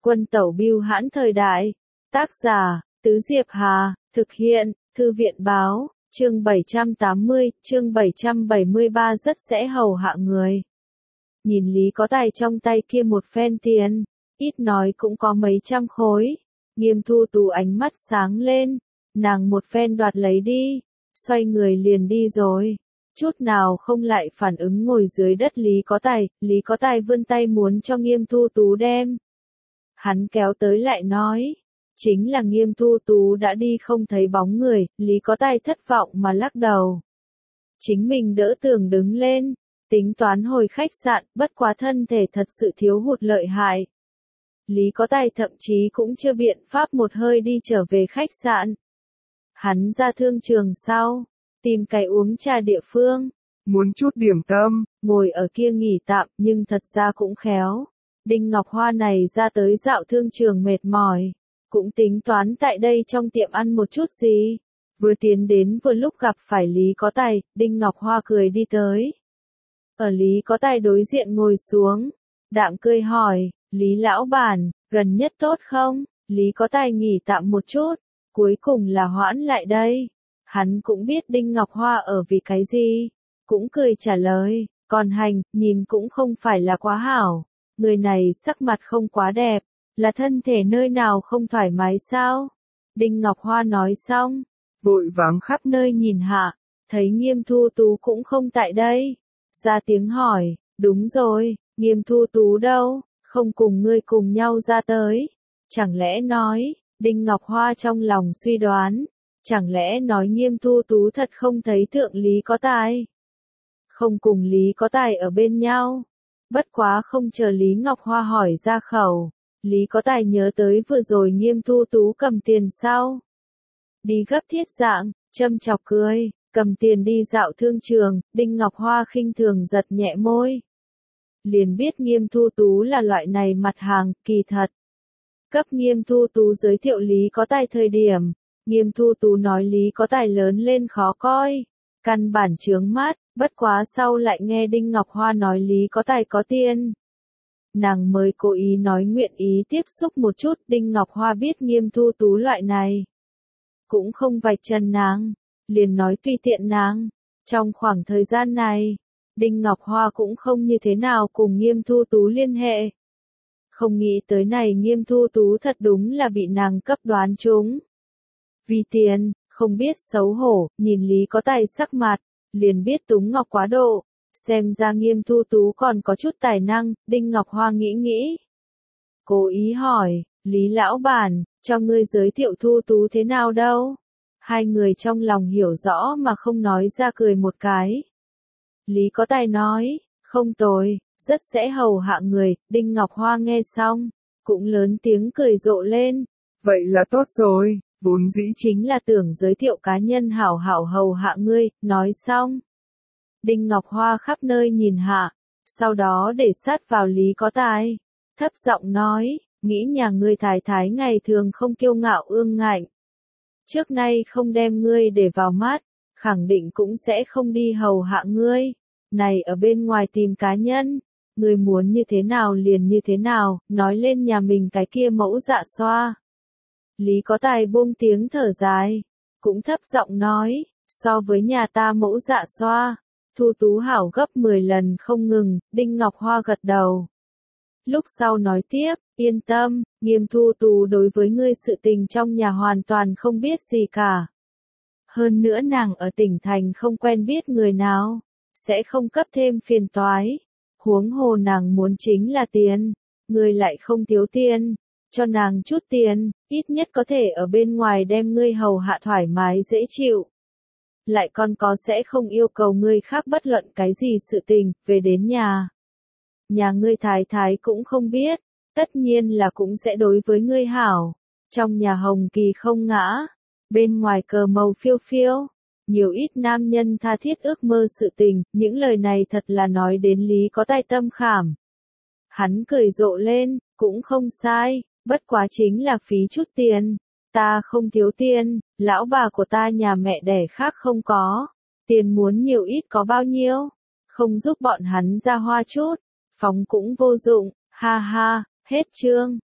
Quân tẩu bưu hãn thời đại. Tác giả, Tứ Diệp Hà, thực hiện, Thư viện báo, chương 780, chương 773 rất sẽ hầu hạ người. Nhìn Lý Có Tài trong tay kia một phen tiền, ít nói cũng có mấy trăm khối. Nghiêm Thu Tú ánh mắt sáng lên, nàng một phen đoạt lấy đi, xoay người liền đi rồi. Chút nào không lại phản ứng ngồi dưới đất Lý Có Tài vươn tay muốn cho Nghiêm Thu Tú đem. Hắn kéo tới lại nói, chính là Nghiêm Thu Tú đã đi không thấy bóng người, Lý Có Tài thất vọng mà lắc đầu. Chính mình đỡ tường đứng lên, tính toán hồi khách sạn, bất quá thân thể thật sự thiếu hụt lợi hại. Lý Có Tài thậm chí cũng chưa biện pháp một hơi đi trở về khách sạn. Hắn ra thương trường sau, tìm cái uống trà địa phương. Muốn chút điểm tâm, ngồi ở kia nghỉ tạm nhưng thật ra cũng khéo. Đinh Ngọc Hoa này ra tới dạo thương trường mệt mỏi, cũng tính toán tại đây trong tiệm ăn một chút gì. Vừa tiến đến vừa lúc gặp phải Lý Có Tài, Đinh Ngọc Hoa cười đi tới. Ở Lý Có Tài đối diện ngồi xuống, đạm cười hỏi, Lý lão bản, gần nhất tốt không? Lý Có Tài nghỉ tạm một chút, cuối cùng là hoãn lại đây. Hắn cũng biết Đinh Ngọc Hoa ở vì cái gì, cũng cười trả lời, còn hành, nhìn cũng không phải là quá hảo. Người này sắc mặt không quá đẹp, là thân thể nơi nào không thoải mái sao? Đinh Ngọc Hoa nói xong, vội vàng khắp nơi nhìn hạ, thấy Nghiêm Thu Tú cũng không tại đây. Ra tiếng hỏi, đúng rồi, Nghiêm Thu Tú đâu, không cùng ngươi cùng nhau ra tới. Chẳng lẽ nói, Đinh Ngọc Hoa trong lòng suy đoán, chẳng lẽ nói Nghiêm Thu Tú thật không thấy thượng Lý Có Tài? Không cùng Lý Có Tài ở bên nhau. Bất quá không chờ Lý Ngọc Hoa hỏi ra khẩu, Lý Có Tài nhớ tới vừa rồi Nghiêm Thu Tú cầm tiền sau. Đi gấp thiết dạng, châm chọc cười, cầm tiền đi dạo thương trường, Đinh Ngọc Hoa khinh thường giật nhẹ môi. Liền biết Nghiêm Thu Tú là loại này mặt hàng, kỳ thật. Cấp Nghiêm Thu Tú giới thiệu Lý Có Tài thời điểm, Nghiêm Thu Tú nói Lý Có Tài lớn lên khó coi, căn bản chướng mắt, bất quá sau lại nghe Đinh Ngọc Hoa nói Lý Có Tài có tiền. Nàng mới cố ý nói nguyện ý tiếp xúc một chút, Đinh Ngọc Hoa biết Nghiêm Thu Tú loại này. Cũng không vạch trần nàng, liền nói tùy tiện nàng. Trong khoảng thời gian này, Đinh Ngọc Hoa cũng không như thế nào cùng Nghiêm Thu Tú liên hệ. Không nghĩ tới này Nghiêm Thu Tú thật đúng là bị nàng cấp đoán trúng. Vì tiền, không biết xấu hổ, nhìn Lý Có Tài sắc mặt, liền biết túng ngọc quá độ. Xem ra Nghiêm Thu Tú còn có chút tài năng, Đinh Ngọc Hoa nghĩ. Cố ý hỏi, Lý lão bản, cho ngươi giới thiệu Thu Tú thế nào đâu? Hai người trong lòng hiểu rõ mà không nói ra cười một cái. Lý Có Tài nói, không tồi, rất sẽ hầu hạ người, Đinh Ngọc Hoa nghe xong, cũng lớn tiếng cười rộ lên. Vậy là tốt rồi, vốn dĩ chính là tưởng giới thiệu cá nhân hảo hảo hầu hạ ngươi, nói xong. Đinh Ngọc Hoa khắp nơi nhìn hạ, sau đó để sát vào Lý Có Tài, thấp giọng nói, nghĩ nhà ngươi thái thái ngày thường không kiêu ngạo ương ngạnh. Trước nay không đem ngươi để vào mắt, khẳng định cũng sẽ không đi hầu hạ ngươi. Này ở bên ngoài tìm cá nhân, ngươi muốn như thế nào liền như thế nào, nói lên nhà mình cái kia mẫu dạ xoa. Lý Có Tài buông tiếng thở dài, cũng thấp giọng nói, so với nhà ta mẫu dạ xoa, Thu Tú hảo gấp 10 lần không ngừng, Đinh Ngọc Hoa gật đầu. Lúc sau nói tiếp, yên tâm, Nghiêm Thu Tú đối với ngươi sự tình trong nhà hoàn toàn không biết gì cả. Hơn nữa nàng ở tỉnh thành không quen biết người nào, sẽ không cấp thêm phiền toái. Huống hồ nàng muốn chính là tiền, ngươi lại không thiếu tiền, cho nàng chút tiền, ít nhất có thể ở bên ngoài đem ngươi hầu hạ thoải mái dễ chịu. Lại còn có sẽ không yêu cầu ngươi khác bất luận cái gì sự tình, về đến nhà. Nhà ngươi thái thái cũng không biết, tất nhiên là cũng sẽ đối với ngươi hảo. Trong nhà hồng kỳ không ngã, bên ngoài cờ màu phiêu phiêu, nhiều ít nam nhân tha thiết ước mơ sự tình, những lời này thật là nói đến Lý Có Tài tâm khảm. Hắn cười rộ lên, cũng không sai, bất quá chính là phí chút tiền. Ta không thiếu tiền, lão bà của ta nhà mẹ đẻ khác không có. Tiền muốn nhiều ít có bao nhiêu, không giúp bọn hắn ra hoa chút, phóng cũng vô dụng, ha ha, hết chương.